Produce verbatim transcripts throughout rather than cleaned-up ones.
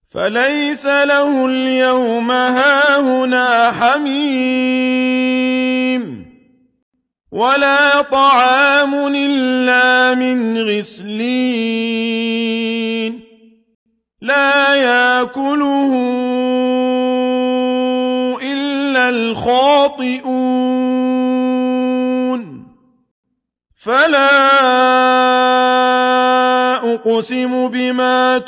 فليس له اليوم هاهنا حميم ولا طعام إلا من غسلين لا يأكله إلا الخاطئون فلا أقسم بما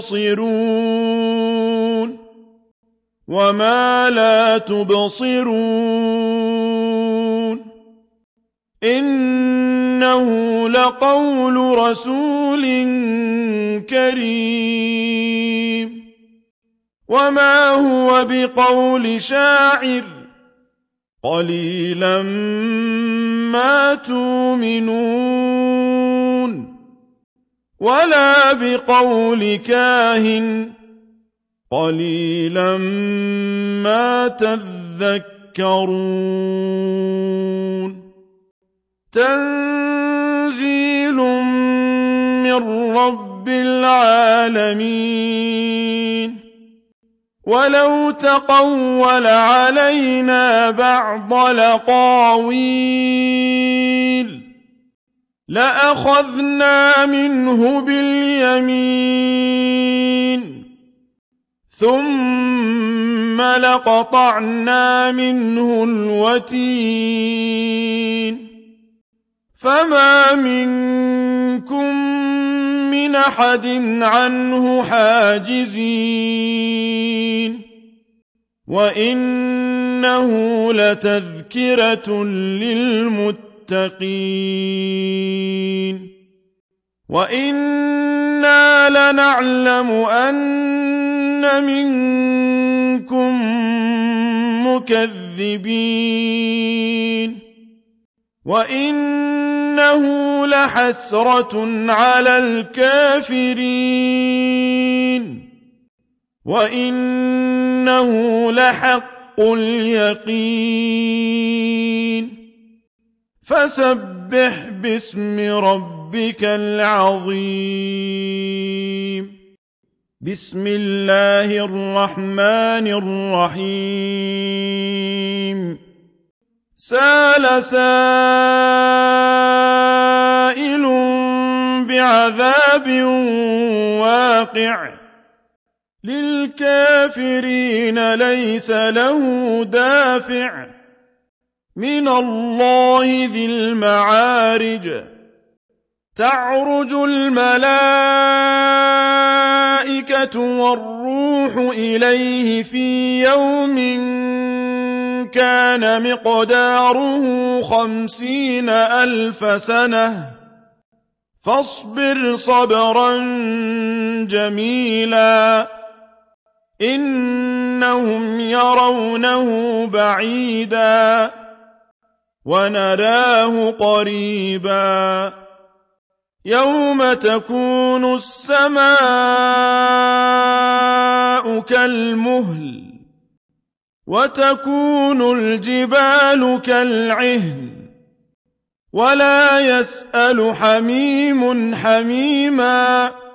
تبصرون وما لا تبصرون إنه لقول رسول كريم وما هو بقول شاعر قليلا ما تؤمنون ولا بقول كاهن قليلا ما تذكرون تنزيل من رب العالمين ولو تقول علينا بعض الأقاويل لأخذنا منه باليمين ثم لقطعنا منه الوتين فما منكم من أحد عنه حاجزين وإنه لتذكرة للمتقين وإنا لنعلم أن منكم مكذبين وإنه لحسرة على الكافرين وإنه لحق اليقين فسبح باسم ربك العظيم بسم الله الرحمن الرحيم سأل سائل بعذاب واقع للكافرين ليس له دافع من الله ذي المعارج تعرج الملائكة والروح إليه في يوم كان مقداره خمسين ألف سنة فاصبر صبرا جميلا إنهم يرونه بعيدا ونراه قريبا يوم تكون السماء كالمهل وتكون الجبال كالعهن ولا يسأل حميم حميما